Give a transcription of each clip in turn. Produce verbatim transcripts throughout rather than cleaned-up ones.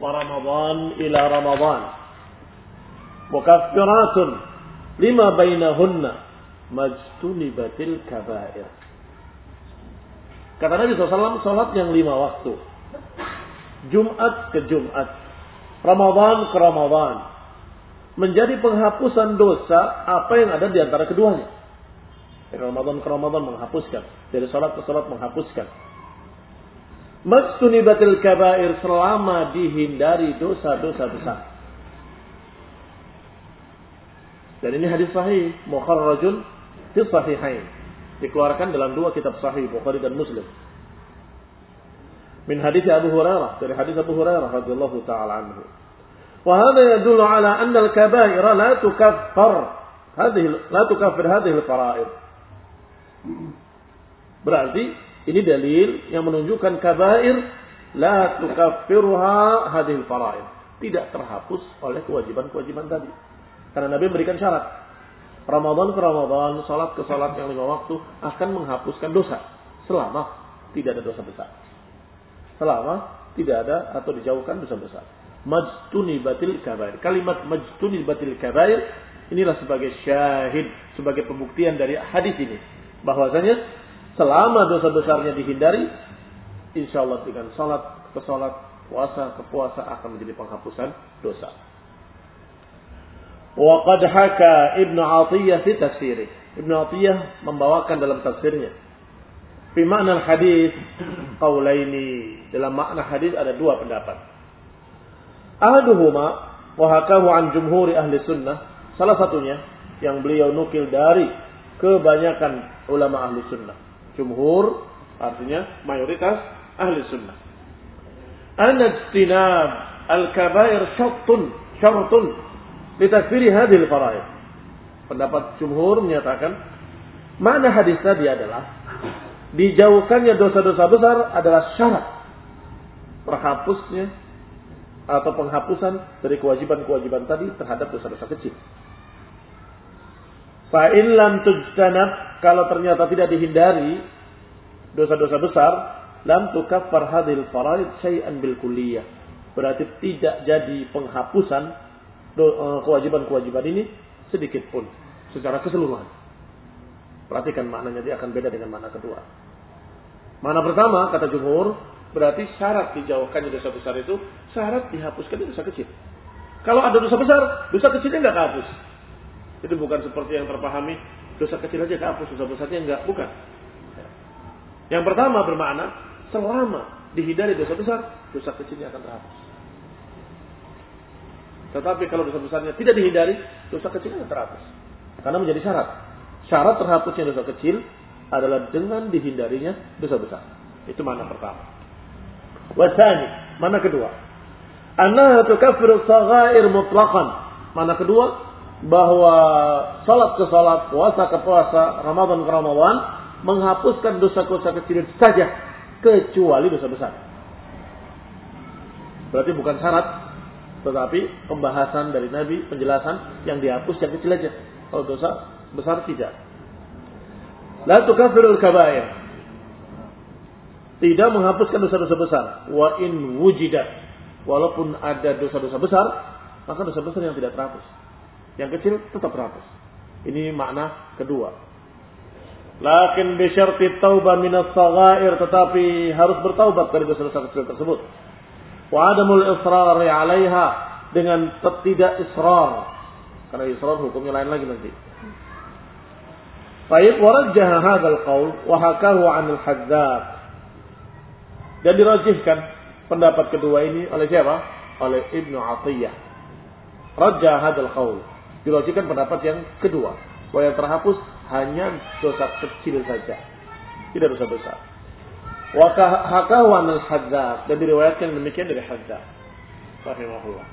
wa Ramadan ila Ramadan mukaffiratun lima bainahunna majtunibatil kabair. Kata Nabi shallallahu alaihi wasallam, salat yang lima waktu, Jumat ke Jumat, Ramadan ke Ramadan, menjadi penghapusan dosa apa yang ada di antara keduanya. Dari Ramadan ke Ramadan menghapuskan, dari salat ke salat menghapuskan. Majtunibatil kabair, selama dihindari dosa-dosa besar. Dan ini hadis sahih, mukharrajun fi sahihain, dikeluarkan dalam dua kitab sahih, Bukhari dan Muslim. Min hadis Abu Hurairah, dari hadis Abu Hurairah radhiyallahu taala anhu. Wa hadha yadullu ala anna al-kaba'ira la tukaffar hadhihi la tukaffir hadhihi al-fara'id. Berarti ini dalil yang menunjukkan kabair la tukaffiruha hadhihi al-fara'id, tidak terhapus oleh kewajiban-kewajiban tadi. Karena Nabi memberikan syarat. Ramadan ke Ramadan, salat ke salat yang lima waktu akan menghapuskan dosa selama tidak ada dosa besar. Selama tidak ada atau dijauhkan dosa besar. Majtunibatil kabair. Kalimat majtunibatil kabair inilah sebagai syahid, sebagai pembuktian dari hadis ini, bahwasanya selama dosa besarnya dihindari, insyaallah dengan salat ke salat, puasa ke puasa akan menjadi penghapusan dosa. Wa qad haka Ibnu Athiyah fi tafsirih. Ibnu Athiyah membawakan dalam tafsirnya, fi makna hadis qaulaini, dalam makna hadis ada dua pendapat. Ahaduhuma wa hakahu an jumhuri ahli sunnah, salah satunya yang beliau nukil dari kebanyakan ulama ahli sunnah. Jumhur artinya mayoritas ahli sunnah. An-ijtinab al-kabair syartun syartun litakfiri hadhil fara'id. Pendapat jumhur menyatakan makna hadis tadi adalah dijauhkannya dosa-dosa besar adalah syarat terhapusnya atau penghapusan dari kewajiban-kewajiban tadi terhadap dosa-dosa kecil. Fa in lam tujtanab, kalau ternyata tidak dihindari dosa-dosa besar, lam tukaffar hadhil faraid syai'an bil kulliyah. Berarti tidak jadi penghapusan kewajiban-kewajiban ini sedikit pun secara keseluruhan. Perhatikan maknanya, dia akan beda dengan makna kedua. Makna pertama kata jumhur, berarti syarat dijauhkannya dosa besar itu syarat dihapuskan dosa kecil. Kalau ada dosa besar, dosa kecilnya enggak kehapus. Itu bukan seperti yang terpahami, dosa kecil aja kehapus, dosa besarnya enggak, bukan. Yang pertama bermakna selama dihindari dosa besar, dosa kecilnya akan terhapus. Tetapi kalau dosa besarnya tidak dihindari, dosa kecilnya akan terhapus. Karena menjadi syarat. Syarat terhapusnya dosa kecil adalah dengan dihindarinya dosa besar. Itu makna pertama. Wasani, makna kedua, annaha tukaffiru shaghair mutlaqan. Makna kedua, bahwa salat ke salat, puasa ke puasa, Ramadan ke Ramadan menghapuskan dosa-dosa kecil saja, kecuali dosa besar. Berarti bukan syarat, tetapi pembahasan dari Nabi, penjelasan yang dihapus yang kecil aja. Kalau dosa besar tidak. La tukaffirul kabair, tidak menghapuskan dosa-dosa besar. Wa in wujidat, walaupun ada dosa-dosa besar, maka dosa besar yang tidak terhapus, yang kecil tetap terhapus. Ini makna kedua. Lakin bi syarti taubah minas shaghair, tetapi harus bertaubat dari dosa-dosa kecil tersebut. Wa adamul israr 'alaiha, dengan tidak israr. Karena israr hukumnya lain lagi nanti. Baik, warajjah hadzal qaul wa hakahu 'an al-Hadzaq. Dan dirajihkan pendapat kedua ini oleh siapa? Oleh Ibnu Athiyah. Rajjah hadzal qaul. Dirajihkan pendapat yang kedua, bahwa yang terhapus hanya dosa kecil saja, tidak dosa besar. Wa hakahu 'an al-Hadzaq, dan diriwayatkan demikian dari Hadzaq rahimahullah.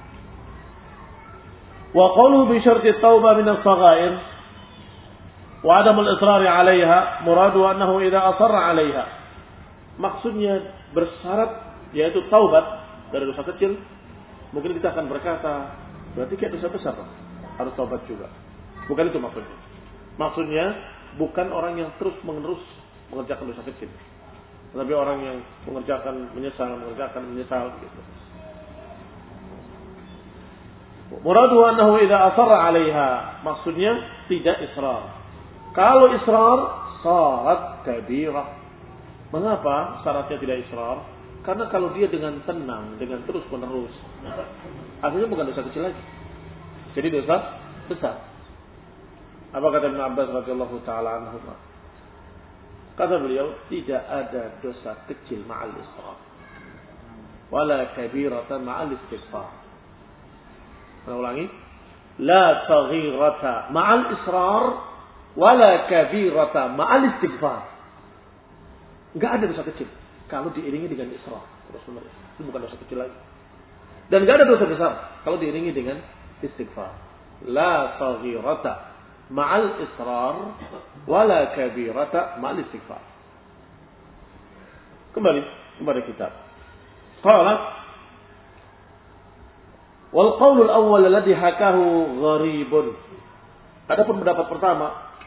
Wa qawluhu bi syarti taubah min as-saghair wa adam al-israr 'alayha, muradu annahu idza asarra 'alayha. Maksudnya bersyarat, yaitu taubat dari dosa kecil. Mungkin kita akan berkata, berarti kayak dosa besar harus taubat juga. Bukan itu maksudnya. Maksudnya bukan orang yang terus menerus mengerjakan dosa kecil, tetapi orang yang mengerjakan menyesal, mengerjakan menyesal gitu. Muraduhu annahu idza asarra 'alaiha. Maksudnya tidak israr. Kalau israr sarat kabirah. Mengapa syaratnya tidak israr? Karena kalau dia dengan tenang, dengan terus menerus, akhirnya bukan dosa kecil lagi. Jadi dosa besar. Apa kata Ibn Abbas radhiyallahu taala anhu? Kata beliau, tidak ada dosa kecil ma'al israr. Wala kabirata ma'al istighfar. Saya ulangi. La saghirata ma'al israr wala kabirata ma'al istighfar. Enggak ada dosa kecil kalau diiringi dengan israr terus menerus. Itu bukan dosa kecil lagi. Dan enggak ada dosa besar kalau diiringi dengan istighfar. La saghirata ma'al israr wala kabirata ma'al istighfar. Kembali kepada kitab. Qala wal qaulul awwal alladhi hakahu gharibun. Adapun pendapat pertama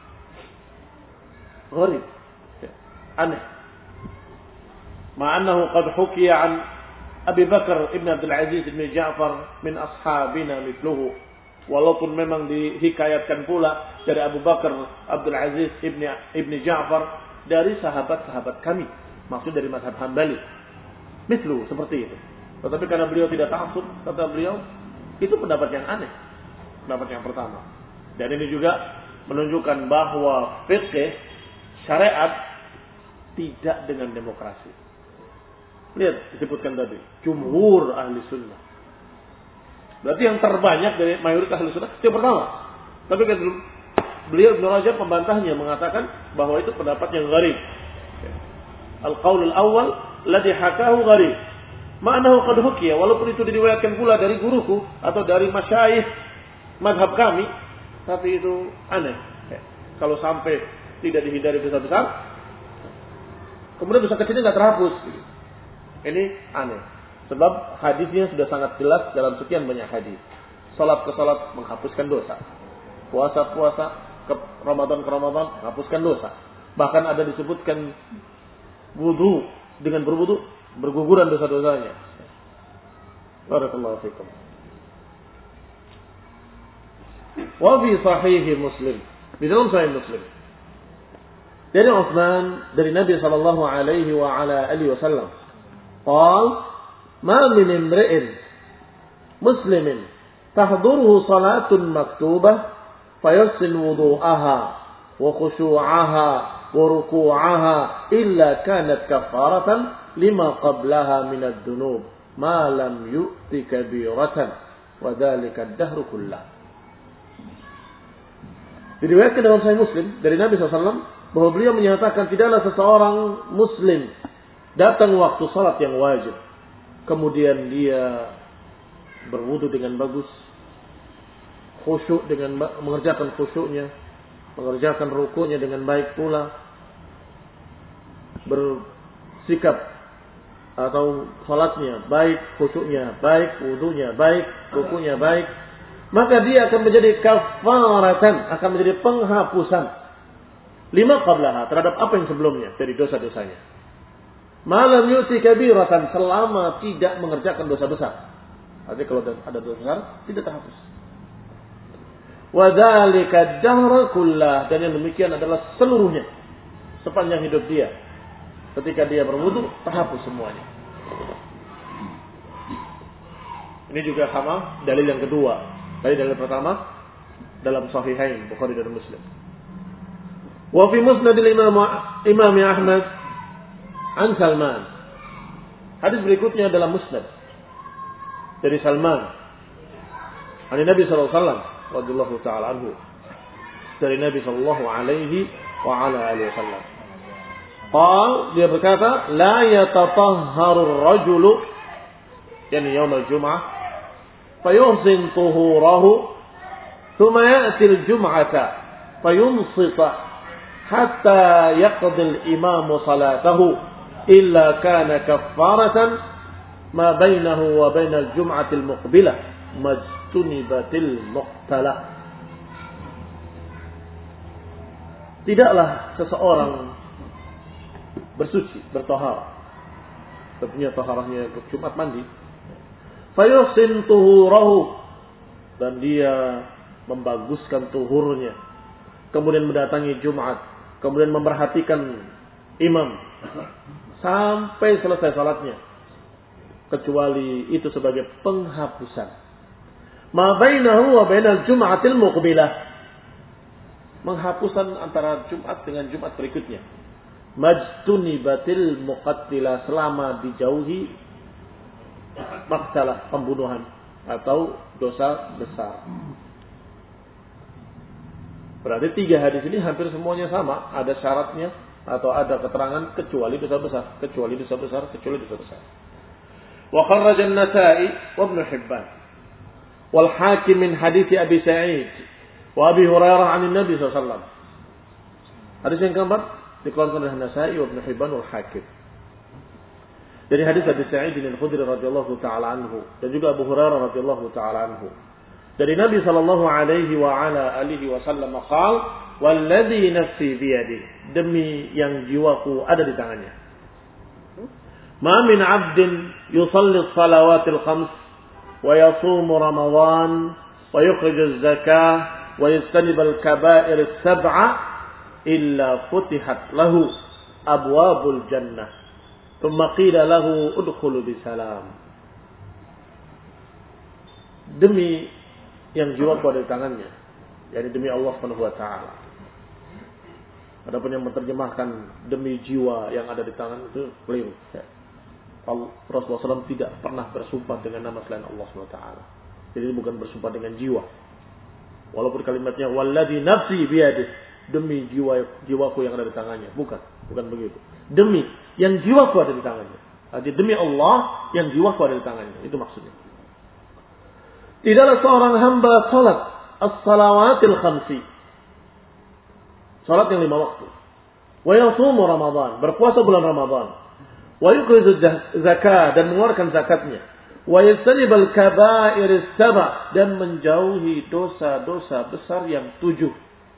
gharib, aneh. Ma'annahu qad hukiya an Abi Bakar ibn Abdul Aziz ibn Ja'far min ashabina mithluhu. Walaupun memang dihikayatkan pula dari Abu Bakar Abdul Aziz ibn ibn Ja'far dari sahabat-sahabat kami, maksud dari mazhab Hambali. Mithlu, seperti itu. Tetapi karena beliau tidak ta'assub, kata beliau, itu pendapat yang aneh. Pendapat yang pertama. Dan ini juga menunjukkan bahwa fikih syariat tidak dengan demokrasi. Lihat disebutkan tadi, jumhur ahli sunnah. Berarti yang terbanyak dari mayoritas ahli sunnah itu yang pertama. Tapi kan beliau Ibnu Rajab pembantahnya mengatakan bahwa itu pendapat yang gharib. Al-qaulul awal ladzi hakahu gharib. Ma'nahu qad hukiya, walaupun itu diriwayatkan pula dari guruku atau dari masyayikh mazhab kami, tapi itu aneh. Kalau sampai tidak dihindari dosa besar, kemudian dosa kecilnya enggak terhapus. Ini aneh. Sebab hadisnya sudah sangat jelas dalam sekian banyak hadis. Salat ke salat menghapuskan dosa. Puasa puasa ke Ramadan ke Ramadan menghapuskan dosa. Bahkan ada disebutkan wudu, dengan berwudu berguguran dosa-dosanya. Barakallahu fikum. Wa fi sahih Muslim. Di dalam sahih Muslim. Dari Utsman dari Nabi sallallahu alaihi wa ala alihi wasallam. Qal ma min imri'in muslimin tahduruhu salatun maktubah fayahsin wudu'aha wa khushu'aha wa ruku'aha illa kanat kafaratan lima qablaha min ad-dunub ma lam yu'ti kabiratan wa dhalika ad-dahru kullah. Diriwayatkan dalam Sahih Muslim dari Nabi sallallahu alaihi wasallam bahwa beliau menyatakan tidaklah seseorang muslim datang waktu salat yang wajib kemudian dia berwudu dengan bagus, khusyuk dengan mengerjakan khusyuknya, mengerjakan rukunya dengan baik pula, bersikap atau salatnya baik, khusyuknya baik, wudunya baik, rukunya baik, maka dia akan menjadi kafaratan, akan menjadi penghapusan lima qablaha terhadap apa yang sebelumnya dari dosa-dosanya. Malam yuti kabiratan, selama tidak mengerjakan dosa besar. Artinya kalau ada dosa besar tidak terhapus. Wa dzalika ad-dahr kullah, dan yang demikian adalah seluruhnya sepanjang hidup dia. Ketika dia berwudu terhapus semuanya. Ini juga sama dalil yang kedua. Tadi dalil pertama dalam Sahihain Bukhari dan Muslim. Wa fi musnad al-Imam Imam Ahmad an Salman. Hadis berikutnya dalam Musnad dari Salman. Dari Nabi sallallahu alaihi wasallam radhiyallahu taala anhu. Dari Nabi sallallahu alaihi wa ala alihi wasallam. Qal, dia berkata, la yatatahharu ar-rajulu yani yaum al-jum'ah fayuhsin tuhurahu thumma ya'ti al-jum'ata fayunsita hatta yaqdi al-imamu salatahu illa kana kaffaratan ma bainahu wa bainal jum'atil muqbilah majtunibatil muqtalah. Tidaklah seseorang bersuci, bertaharah, tentunya taharahnya untuk Jumat mandi, fayuhsin tuhurahu, dan dia membaguskan tuhurnya, kemudian mendatangi Jumat, kemudian memperhatikan imam sampai selesai salatnya, kecuali itu sebagai penghapusan. Ma bainahu wa bainal jum'atil muqbilah, menghapusan antara Jumat dengan Jumat berikutnya. Majtunibatil muqattilah, selama dijauhi maktalah, pembunuhan atau dosa besar. Berarti tiga hadis ini hampir semuanya sama, ada syaratnya atau ada keterangan kecuali dosa besar, kecuali dosa besar, kecuali dosa besar. Wa kharraja an-Nasa'i wa Ibnu Hibban wal Hakim min hadits Abi Sa'id wa Abi Hurairah 'an Nabi sallallahu alaihi wasallam. Hadis yang keempat dikeluarkan oleh Nasa'i wa Ibnu Hibban wal Hakim. Dari hadis Abi Sa'id al-Khudri radhiyallahu taala anhu dan juga Abu Hurairah radhiyallahu taala anhu. Dari Nabi sallallahu alaihi wa ala alihi wasallam qala, "Walladzi nafsi biyadihi," demi yang jiwaku ada di tangannya. "Ma min 'abdin yusalli as-salawatil khams wa yasumu Ramadan wa yukhrij az-zakah wa yastanib al-kaba'ir as-sab'a illa futihat lahu abwabul jannah thumma qila lahu udkhulu bisalam." Demi yang jiwaku ada di tangannya, yakni demi Allah Subhanahu wa taala. Adapun yang menerjemahkan demi jiwa yang ada di tangan itu keliru. Rasulullah shallallahu alaihi wasallam tidak pernah bersumpah dengan nama selain Allah Subhanahu wa taala. Jadi ini bukan bersumpah dengan jiwa. Walaupun kalimatnya walladzi nafsi biyadihi, demi jiwa jiwaku yang ada di tangannya, bukan, bukan begitu. Demi yang jiwaku ada di tangannya. Jadi demi Allah yang jiwaku ada di tangannya, itu maksudnya. Tidaklah seorang hamba salat as-salawatil khamsi, salat yang lima waktu, wa yasumu Ramadan, berpuasa bulan Ramadan, wa yukhrizu zakat, dan mengeluarkan zakatnya, wa yastanibal kaba'ir as-sab'a, dan menjauhi dosa-dosa besar yang tujuh.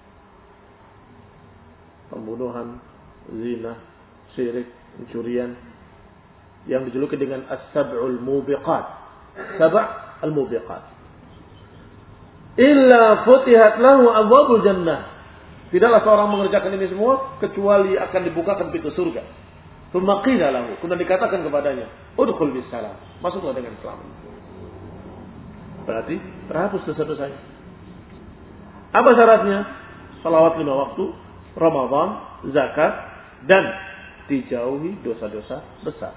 Pembunuhan, zina, syirik, pencurian, yang dijuluki dengan as-sab'ul mubiqat. Sab' al-mubiqat. Illa futihat lahu abwabul jannah. Tidaklah seorang mengerjakan ini semua kecuali akan dibukakan pintu surga. Tsumma qila lahu, kemudian dikatakan kepadanya, udkhul bisalam, masuklah dengan selamat. Berarti terhapus dosa-dosanya. Apa syaratnya? Salawat lima waktu, Ramadan, zakat, dan dijauhi dosa-dosa besar.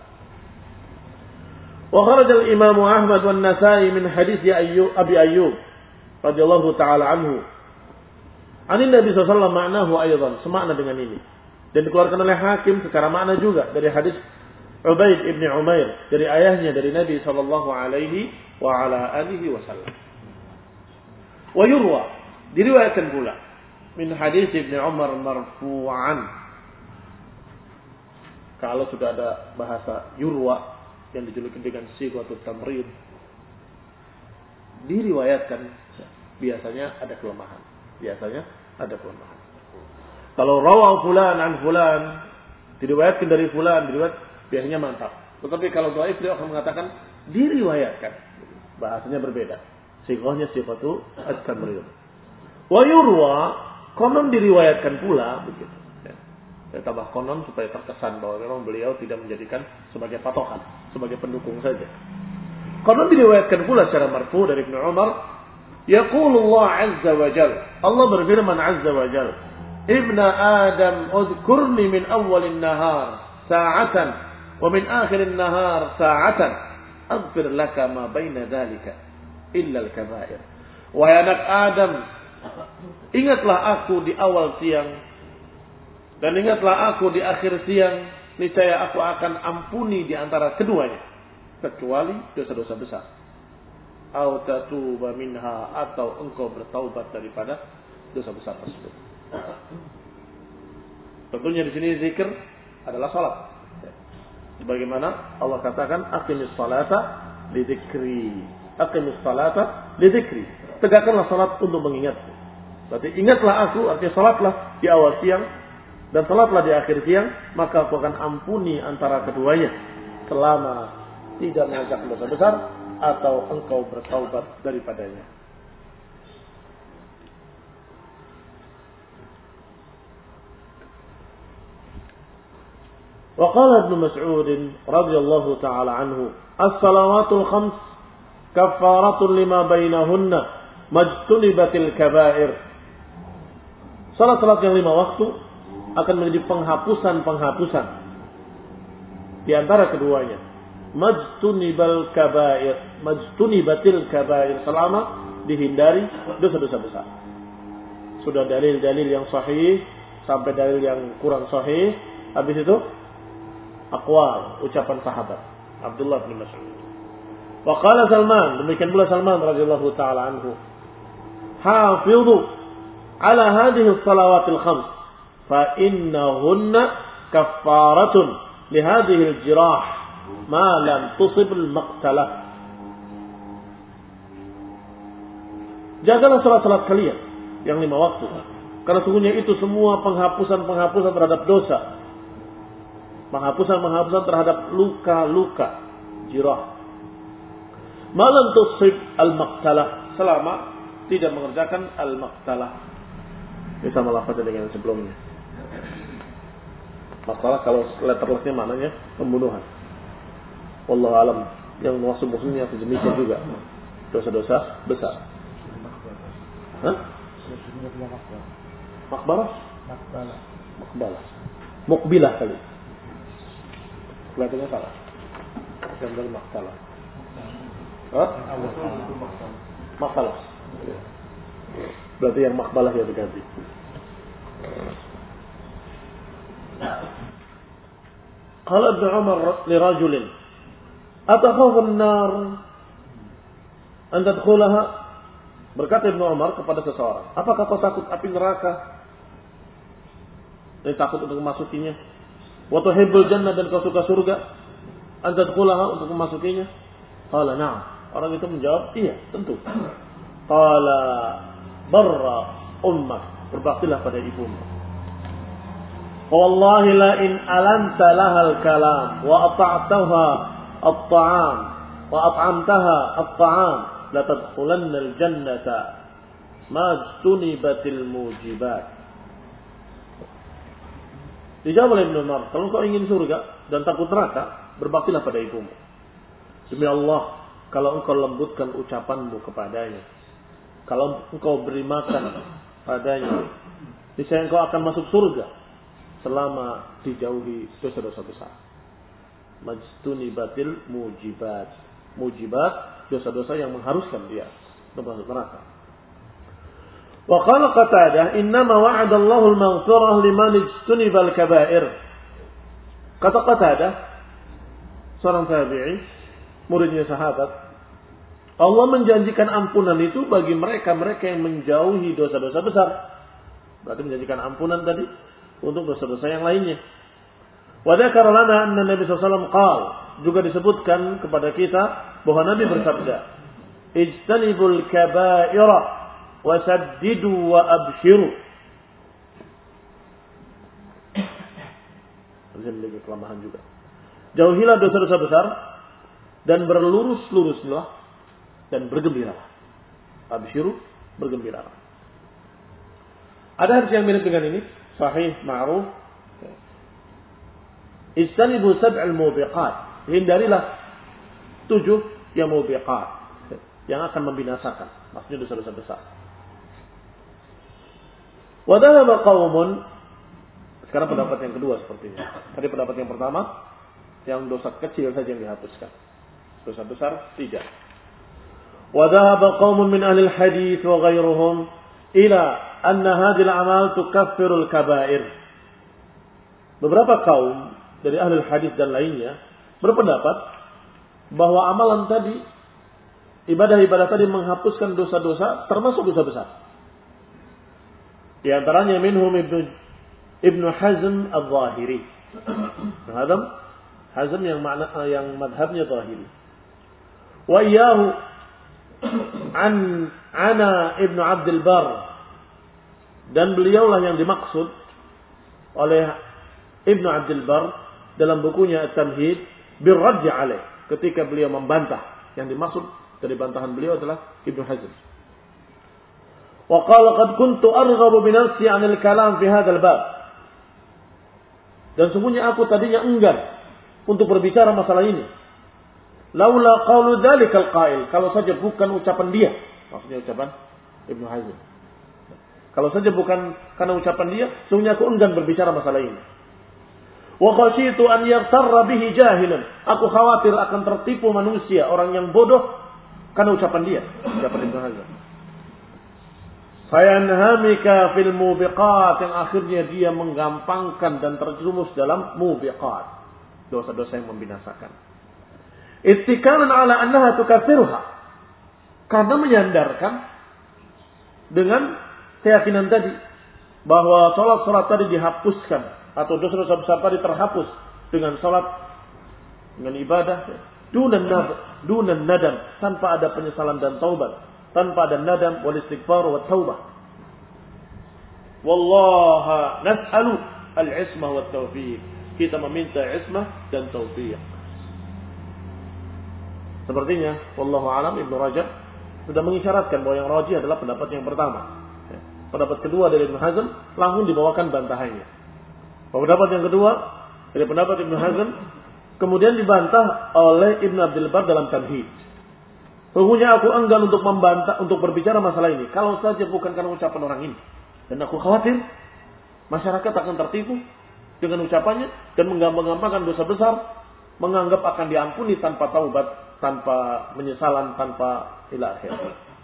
Wa kharaja al-Imam Ahmad wan Nasa'i min hadits Ayyub Abi Ayyub radhiyallahu taala anhu. Anin Nabi sallallahu alaihi wasallam ma'nahu aidan, semakna dengan ini. Dan dikeluarkan oleh Hakim secara makna juga dari hadis Ubaid ibn Umair dari ayahnya dari Nabi sallallahu alaihi wa ala alihi wasallam. Wa yurwa, diriwayatkan pula min hadis Ibnu Umar marfu'an. Kalau sudah ada bahasa yurwa yang dijuluki dengan sighatut tamrid, diriwayatkan biasanya ada kelemahan. Biasanya ada kelemahan. Kalau rawa fulan an fulan, diriwayatkan dari fulan, diriwayat biasanya mantap. Tetapi kalau dhaif dia akan mengatakan diriwayatkan. Bahasanya berbeda. Sighahnya sifatu at-tamrid. Wa yurwa, konon diriwayatkan pula begitu. Ya. Saya tambah konon supaya terkesan bahwa memang beliau tidak menjadikan sebagai patokan, sebagai pendukung saja. Konon diriwayatkan pula secara marfu dari Ibnu Umar, yaqulullah azza wa jalla, Allah berfirman azza wa jalla, ibna Adam udhkurni min awwalin nahar sa'atan wa min akhirin nahar sa'atan aghfir laka ma baina dhalika illa al-kaba'ir. Wahai anak Adam, ingatlah aku di awal siang dan ingatlah aku di akhir siang, niscaya aku akan ampuni di antara keduanya kecuali dosa-dosa besar. Au tatuba minha, atau engkau bertaubat daripada dosa besar tersebut. Tentunya di sini zikir adalah salat. Sebagaimana Allah katakan aqimis salata li dzikri. Aqimis salata li dzikri. Tegakkanlah salat untuk mengingatku. Berarti ingatlah aku, artinya salatlah di awal siang dan salatlah di akhir siang, maka aku akan ampuni antara keduanya selama tidak mengajak dosa besar atau engkau bertaubat daripadanya. Wa qala Ibnu Mas'ud radhiyallahu taala anhu, as-salawatul khams kaffaratun lima bainahunna majtunibatil kaba'ir. Salat-salat yang lima waktu akan menjadi penghapusan-penghapusan di antara keduanya. Majtunibal kaba'ir, majtunibatil kaba'ir, selama dihindari dosa-dosa besar. Sudah dalil-dalil yang sahih sampai dalil yang kurang sahih. Habis itu aqwal, ucapan sahabat Abdullah bin Mas'ud. Wa qala Salman, demikian pula Salman radhiyallahu taala anhu, hafizu ala hadhihi as-salawatil khams fa innahunna kaffaratun li hadhihi al-jirah ma lam tusib al-maqtalah. Jagalah salat-salat kalian yang lima waktu, karena sungguhnya itu semua penghapusan-penghapusan terhadap dosa, penghapusan-penghapusan terhadap luka-luka, jirah. Malam tusib al-maqtalah, selama tidak mengerjakan al-maqtalah. Ini sama lafaznya dengan yang sebelumnya. Maqtalah kalau letterlessnya maknanya pembunuhan. Wallahu alam. Yang maksud-maksudnya demikian juga, dosa-dosa besar. Hah? Makbalah? Makbalah. Makbalah. Mukbilah kali. Kelihatannya salah. Gambar makbalah. Hah? Makbalah. Berarti yang makbalah ya diganti. Qala Ibnu Umar li rajulin atakhafu an-nar an tadkhulaha. Berkata Ibnu Umar kepada seseorang, apakah kau takut api neraka? Dan takut untuk memasukinya. Wa tuhibbul jannah, dan kau suka surga? An tadkhulaha, untuk memasukinya? Qala na'am. Orang itu menjawab, iya, tentu. Qala barra ummak, berbaktilah pada ibumu. Wallahi la in alanta lahal kalam wa ata'taha at-ta'am wa at'amtaha at-ta'am la tadkhulanna al-jannata majtunibatil mujibat. Dijawab oleh Ibnu Umar, kalau kau ingin surga dan takut neraka, berbaktilah pada ibumu. Demi Allah, kalau engkau lembutkan ucapanmu kepadanya, kalau engkau beri makan padanya, niscaya engkau akan masuk surga selama dijauhi dosa-dosa besar. Majtunibatil mujibat. Mujibat, dosa-dosa yang mengharuskan dia untuk masuk neraka. Wa qala Qatadah, innama wa'ada Allahu al-maghfirah liman ijtuniba al-kaba'ir. Kata Qatadah, seorang tabi'i, muridnya sahabat, Allah menjanjikan ampunan itu bagi mereka-mereka yang menjauhi dosa-dosa besar. Berarti menjanjikan ampunan tadi untuk dosa-dosa yang lainnya. Wa dzakara lana anna Nabi sallallahu alaihi wasallam qala, juga disebutkan kepada kita bahwa Nabi bersabda, ijtanibul kaba'ira wasaddidu wa abshiru. Bisa memiliki kelemahan juga. Jauhilah dosa-dosa besar dan berlurus-luruslah dan bergembiralah. Abshiru, bergembiralah. Ada hadis yang mirip dengan ini, sahih, ma'ruf. Ijtanibu sab'al mubiqat, hindarilah tujuh yang mubiqat, yang akan membinasakan, maksudnya dosa-dosa besar. Wa dhahaba qaumun, sekarang pendapat yang kedua seperti ini. Tadi pendapat yang pertama, yang dosa kecil saja yang dihapuskan, dosa besar tidak. Wa dhahaba qaumun min ahli al-hadits wa ghairuhum ila anna hadhihi al-a'mal tukaffiru al-kaba'ir. Beberapa kaum dari ahli hadis dan lainnya berpendapat bahwa amalan tadi, ibadah-ibadah tadi menghapuskan dosa-dosa termasuk dosa besar. Di antaranya minhum Ibnu Ibnu Hazm al-Zahiri. Hazm Hazm yang makna yang madhabnya Zahiri. Wa iyyahu an ana Ibnu Abdul Bar, dan beliaulah yang dimaksud oleh Ibnu Abdul Bar dalam bukunya At-Tamhid birradd alaih, ketika beliau membantah. Yang dimaksud dari bantahan beliau adalah Ibnu Hazm. Wa qala qad kuntu arghabu bi nafsi 'an al-kalam fi hadzal bab. Dan sungguhnya aku tadinya enggan untuk berbicara masalah ini. Laula qaulu dzalikal qail, kalau saja bukan ucapan dia, maksudnya ucapan Ibnu Hazm. Kalau saja bukan karena ucapan dia, sungguhnya aku enggan berbicara masalah ini. Wa khasyitu an yaghtarra bihi jahilan. Aku khawatir akan tertipu manusia, orang yang bodoh karena ucapan dia, ucapan Ibnu Hazm. Fayanhamika fil mubiqat, yang akhirnya dia menggampangkan dan terjerumus dalam mubiqat, dosa-dosa yang membinasakan. Ittikalan ala annaha tukaffiruha, karena menyandarkan dengan keyakinan tadi bahwa salat-salat tadi dihapuskan atau dosa-dosa besar tadi terhapus dengan salat, dengan ibadah dunan nad dunan nadam, tanpa ada penyesalan dan taubat, tanpa ada nadam wal istighfar wa taubah. Wallaha nas'alu al-ismah wa taufiq. Kita meminta ismah dan taufiq. Sepertinya wallahu alam Ibnu Rajab sudah mengisyaratkan bahwa yang rajih adalah pendapat yang pertama. Pendapat kedua dari Ibnu Hazm langsung dibawakan bantahannya. Pendapat yang kedua dari pendapat Ibnu Hazm kemudian dibantah oleh Ibnu Abdul Bar dalam Tamhid. Sungguhnya aku enggan untuk membantah, untuk berbicara masalah ini, kalau saja bukan karena ucapan orang ini. Dan aku khawatir masyarakat akan tertipu dengan ucapannya dan menggampang-gampangkan dosa besar, menganggap akan diampuni tanpa taubat, tanpa penyesalan, tanpa ila akhir.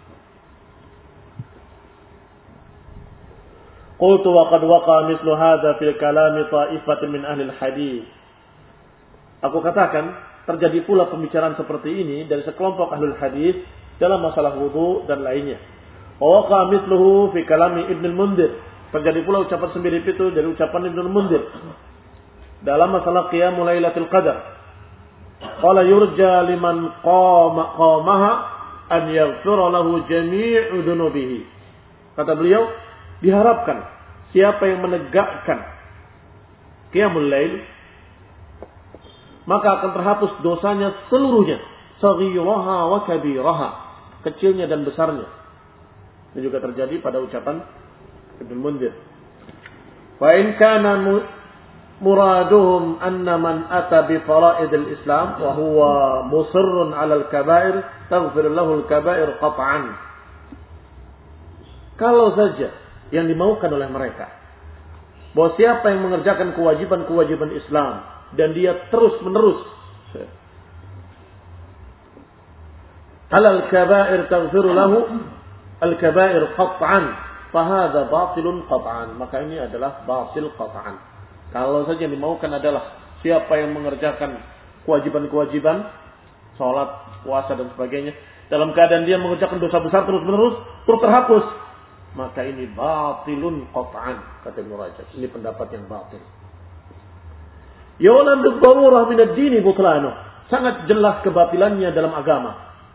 Qultu wa qad waqa mithlu hadha fil kalami ta'ifatin min ahli al-hadis. Aku katakan, terjadi pula pembicaraan seperti ini dari sekelompok ahlul hadis dalam masalah wudu dan lainnya. Wa waqa mithluhu fi kalami Ibnu al-Mundhir. Terjadi pula ucapan semirip itu dari ucapan Ibnu al-Mundhir dalam masalah qiyamul lailatul qadar. Qala yurja liman qama qamaha an yaghfira lahu jami'u dhunubihi. Kata beliau, diharapkan siapa yang menegakkan qiyamul lail maka akan terhapus dosanya seluruhnya, saghiraha wa kabiraha, kecilnya dan besarnya. Ini juga terjadi pada ucapan Ibnu Mundhir. Wa in kana muraduhum anna man ata bi fara'idil Islam wa huwa musirrun 'ala al-kaba'ir taghfir lahu al-kaba'ir qat'an. Kalau saja yang dimaukan oleh mereka bahwa siapa yang mengerjakan kewajiban-kewajiban Islam dan dia terus-menerus alal kaba'ir taghfiru lahu al-kaba'ir qat'an fa hadha batilun qat'an, maka ini adalah batil qat'an. Kalau saja yang dimaukan adalah siapa yang mengerjakan kewajiban-kewajiban salat, puasa dan sebagainya dalam keadaan dia mengerjakan dosa besar terus-menerus terus terhapus, maka ini batilun qat'an, kata Ibnu Rajab. Ini pendapat yang batil. Yu'lam bid-darurah min ad-din butlanuh. Sangat jelas kebatilannya dalam agama.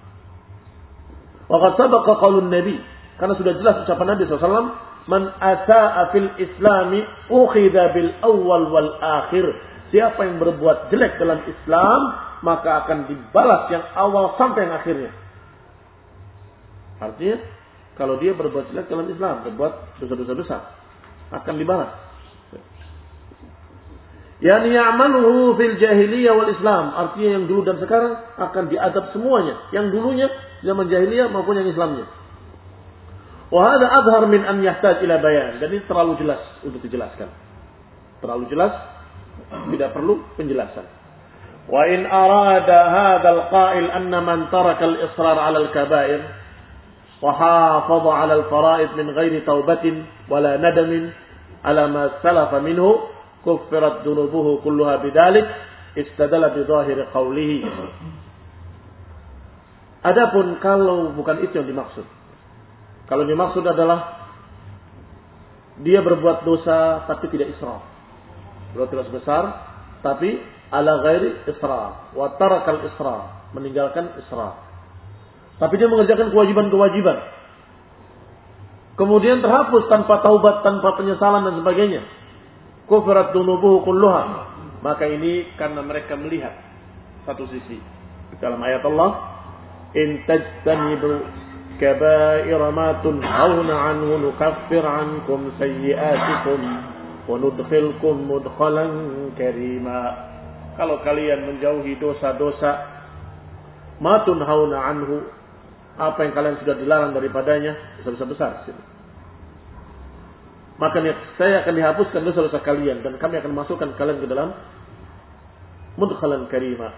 Wa qad sabaqa qaulun Nabi, karena sudah jelas ucapan Nabi sallallahu alaihi wasallam, man asaa fil islami ukhidha bil awwal wal akhir. Siapa yang berbuat jelek dalam Islam, maka akan dibalas yang awal sampai yang akhirnya. Artinya, kalau dia berbuat jelek dalam Islam, berbuat dosa-dosa besar, akan dibalas. Yani ya'maluhu fil jahiliyah wal Islam, artinya yang dulu dan sekarang akan diadab semuanya, yang dulunya zaman jahiliyah maupun yang Islamnya. Wa hadha adhar min an yahtaj ila bayan. Dan ini terlalu jelas untuk dijelaskan. Terlalu jelas, tidak perlu penjelasan. Wa in arada hadzal qa'il anna man taraka al-israr 'ala al-kaba'ir wa hafadha 'ala al-fara'id min ghairi taubatin wala nadamin 'ala ma salafa minhu kuffirat dunubuhu kulluha bidzalik istadalla bi dhahiri qawlihi. Adapun kalau bukan itu yang dimaksud, kalau dimaksud adalah dia berbuat dosa tapi tidak israr, berbuat dosa besar tapi ala ghairi israr, wa tarakal israr, meninggalkan israr, tapi dia mengerjakan kewajiban-kewajiban kemudian terhapus tanpa taubat, tanpa penyesalan dan sebagainya, kufrat dunubuhu kulluha, maka ini karena mereka melihat satu sisi dalam ayat Allah, in tajtanibu kaba'ira ma tunhauna anhu nukaffir ankum sayyi'atikum wa nudkhilkum mudkhalan karima. Kalau kalian menjauhi dosa-dosa, ma tunhauna anhu, apa yang kalian sudah dilarang daripadanya, dosa-dosa besar. Maka saya akan dihapuskan dosa-dosa kalian dan kami akan masukkan kalian ke dalam mudkhalan karima,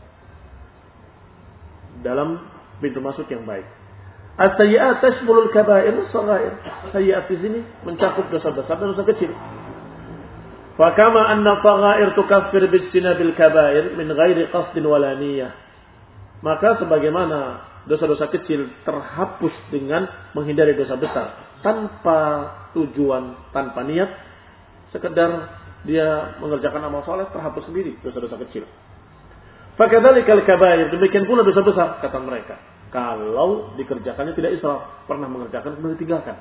dalam pintu masuk yang baik. As-sayyi'at tashmulul kaba'ir was-saghair. Sayyi'at di sini mencakup dosa besar dan dosa kecil. Fa kama anna saghair tukaffir bijtinabil kaba'ir min ghairi qasdin wala niyyah. Maka sebagaimana dosa-dosa kecil terhapus dengan menghindari dosa besar tanpa tujuan, tanpa niat, sekedar dia mengerjakan amal soleh, terhapus sendiri dosa-dosa kecil. Fa kadzalikal kaba'ir, demikian pula dosa besar kata mereka. Kalau dikerjakannya tidak israf, pernah mengerjakan kemudian ditinggalkan.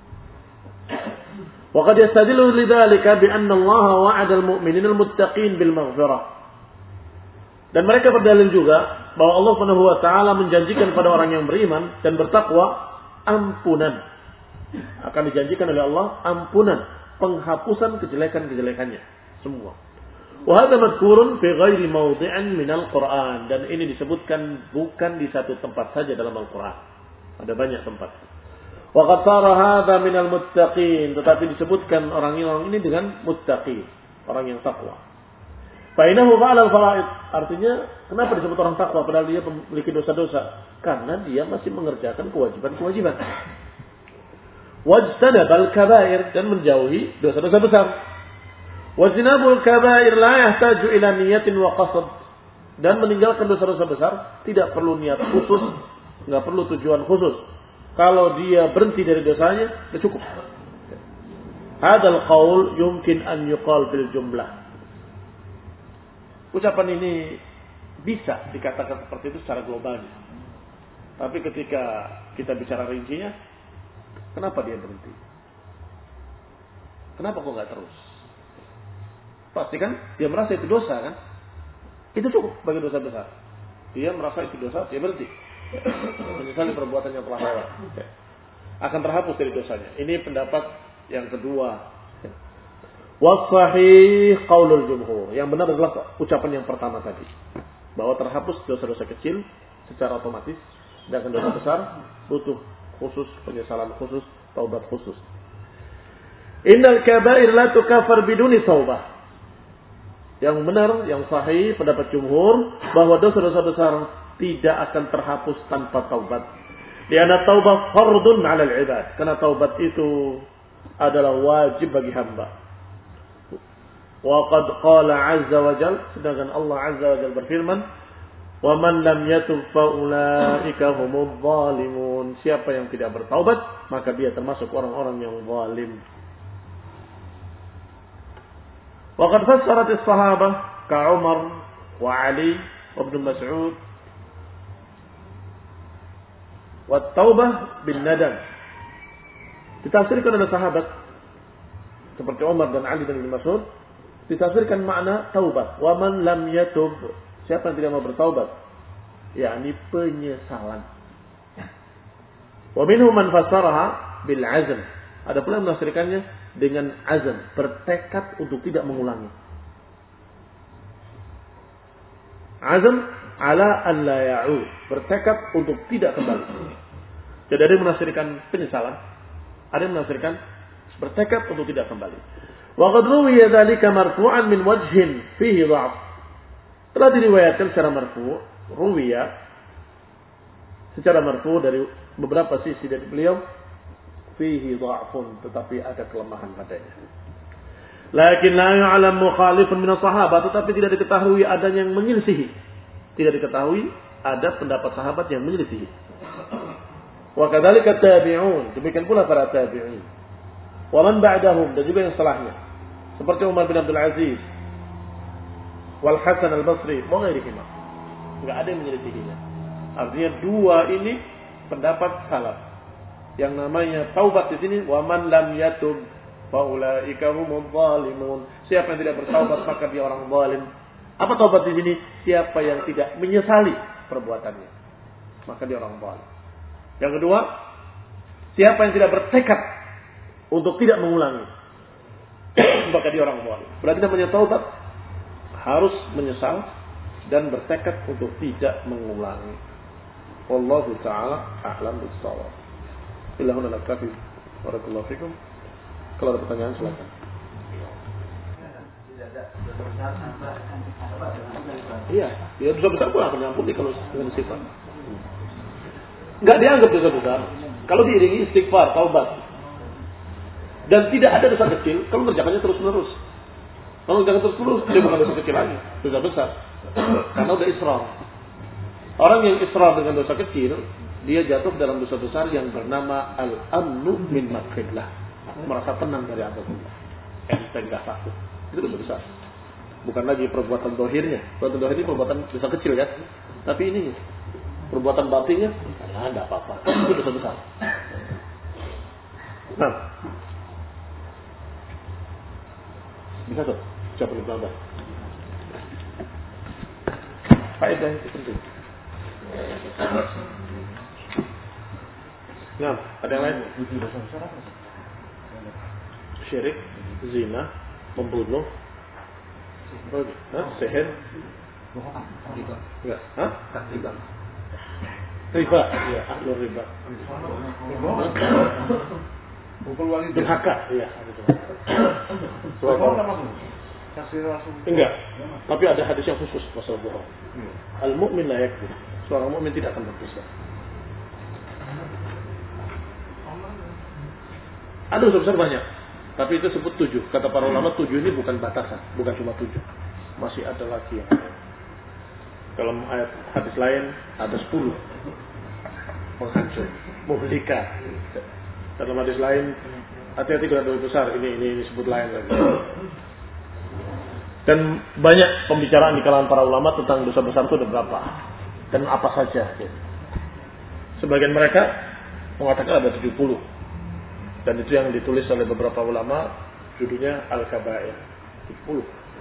Wa qad yastadillu lidzalika bi anna Allah wa'ada al-mu'minina al-muttaqin bil maghfirah. Dan mereka berdalil juga bahwa Allah Subhanahu wa taala menjanjikan pada orang yang beriman dan bertakwa ampunan. Akan dijanjikan oleh Allah ampunan, penghapusan kejelekan-kejelekannya semua. Wa hadza madhkurun fi ghairi mawdi'in min al-Qur'an, dan ini disebutkan bukan di satu tempat saja dalam Al-Qur'an. Ada banyak tempat. Wa qad sara hadza min al-muttaqin, tetapi disebutkan orang-orang ini dengan muttaqin, orang yang takwa. Fa innahu fa'ala al-fara'id, artinya kenapa disebut orang takwa padahal dia memiliki dosa-dosa? Karena dia masih mengerjakan kewajiban-kewajiban. Wajtanabal kaba'ir, dan menjauhi dosa-dosa besar. Wajtinabul kaba'ir la yahtaju ila niyatin wa qasd, dan meninggalkan dosa-dosa besar tidak perlu niat khusus, enggak perlu tujuan khusus. Kalau dia berhenti dari dosanya, sudah cukup. Hadzal qaul yumkin an yuqal bil jumlah. Ucapan ini bisa dikatakan seperti itu secara global. Tapi ketika kita bicara rincinya, kenapa dia berhenti? Kenapa kok enggak terus? Pasti kan dia merasa itu dosa kan? Itu cukup bagi dosa besar. Dia merasa itu dosa, dia berhenti. Menyesali perbuatan yang telah lewat. Akan terhapus dari dosanya. Ini pendapat yang kedua. Was-sahih qaulul jumhur. Yang benar adalah ucapan yang pertama tadi. Bahwa terhapus dosa-dosa kecil secara otomatis. Sedangkan dosa besar butuh khusus, penyesalan khusus, taubat khusus. Innal kaba'ir la tukaffar biduni taubah. Yang benar, yang sahih pendapat jumhur bahwa dosa-dosa besar tidak akan terhapus tanpa taubat. Karena taubat fardun 'alal 'ibad. Karena taubat itu adalah wajib bagi hamba. Wa qad qala 'azza wa jalla, sedangkan Allah 'azza wa jalla berfirman, "Wa man lam yatub fa ulaika humudz zalimun." Siapa yang tidak bertaubat, maka dia termasuk orang-orang yang zalim. Wa qad fassarat as-sahabah ka Umar wa Ali wa Ibnu Mas'ud wa taubah bin nadam. Ditafsirkan oleh sahabat seperti Umar dan Ali dan Ibnu Mas'ud, ditafsirkan makna taubat. Wa man lam yatub, siapa yang tidak mau bertaubat, yakni penyesalan. Wa minhum man fassaraha bil azm. Ada pula yang menafsirkannya dengan azam, bertekad untuk tidak mengulangi. Azam ala an la ya'ud, bertekad untuk tidak kembali. Jadi ada yang menafsirkan penyesalan, ada yang menafsirkan bertekad untuk tidak kembali. Wa qad ruwiya dzalika marfu'an min wajhin fihi dha'f. Telah diriwayatkan secara marfu', ruwiya secara marfu' dari beberapa sisi dari beliau, fihi dha'fun, tetapi ada kelemahan padanya. Lakin la ya'lam mukhalifun min as-sahabah, tetapi tidak diketahui adanya yang menyelisihi. Tidak diketahui ada pendapat sahabat yang menyelisihi. Wa kadzalika tabi'un, demikian pula para tabi'in. Wa man ba'dahum, dan juga yang setelahnya. Seperti Umar bin Abdul Aziz, wal Hasan al-Basri, wa ghairihima. Enggak ada yang menyelisihinya. Artinya dua ini pendapat salaf. Yang namanya taubat di sini, wa man lam yatub fa ulaika humudz zalimun. Siapa yang tidak bertaubat maka dia orang zalim. Apa taubat di sini? Siapa yang tidak menyesali perbuatannya, maka dia orang zalim. Yang kedua, siapa yang tidak bertekad untuk tidak mengulangi. maka dia orang zalim. Berarti namanya taubat harus menyesal dan bertekad untuk tidak mengulangi. Wallahu ta'ala a'lam bis-shawab. Illahuna naktafi. Barakallahu fikum. Kalau ada pertanyaan silakan. Iya, ya dosa besar pun akan diampuni kalau dengan istighfar. Enggak dianggap dosa besar kalau diiringi istighfar, taubat. Dan tidak ada dosa kecil kalau mengerjakannya terus-menerus. Kalau jangan terus-menerus, dia bukan dosa kecil lagi, dosa besar. Karena udah israr. Orang yang israr dengan dosa kecil, dia jatuh dalam dosa besar yang bernama al-amnu min makrillah. Merasa tenang dari azab Allah. Enteng gak takut. Itu dosa besar. Bukan lagi perbuatan dohirnya. Perbuatan dohir ini perbuatan dosa kecil kan. Tapi ini perbuatan batinnya, ya enggak apa-apa. Itu dosa besar. Nah, bisa tuh, jawab lebih pelan. Faedah itu penting. Nah, ada yang lain? Syirik, zina, membunuh, Hah? Seher? Enggak. Hah? Riba. Riba. Iya, ahlul riba. Pukul wali durhaka. Iya, enggak. Tapi ada hadis yang khusus masalah bohong. Al-mu'min la yakfur. Seorang mukmin tidak akan berdosa. Ada dosa besar banyak. Tapi itu sebut tujuh. Kata para ulama tujuh ini bukan batasan, bukan cuma tujuh. Masih ada lagi yang kalau ayat hadis lain ada sepuluh. Menghancur, muhlika. Dalam hadis lain hati-hati dengan dosa besar. Ini ini disebut lain lagi. Dan banyak pembicaraan di kalangan para ulama tentang dosa besar itu ada berapa dan apa saja. Sebagian mereka mengatakan ada tujuh puluh. Dan itu yang ditulis oleh beberapa ulama, judulnya Al-Kabair. tujuh puluh.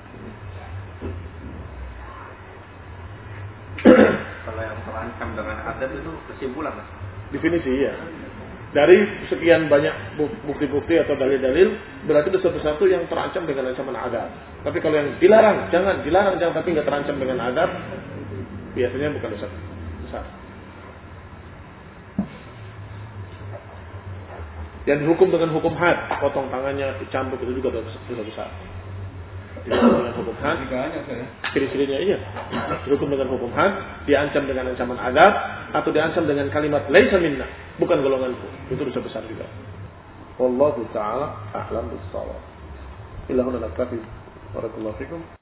Kalau yang terancam dengan adat itu kesimpulan, Mas? Definisi ya. Dari sekian banyak bukti-bukti atau dalil-dalil, berarti dosa besar itu yang terancam dengan ancaman azab. Tapi kalau yang dilarang, jangan dilarang jangan tapi nggak terancam dengan azab, biasanya bukan dosa besar. Dan dihukum dengan hukum had, potong tangannya, dicambuk, itu juga dosa besar. Dihukum dengan hukum had, ciri-cirinya iya. Dihukum dengan hukum had, diancam dengan ancaman azab, atau diancam dengan kalimat laisa minna, bukan golonganku. Itu dosa besar juga. Wallahu ta'ala a'lam bis-shawab. Illahuna naktafi. Barakallahu fikum.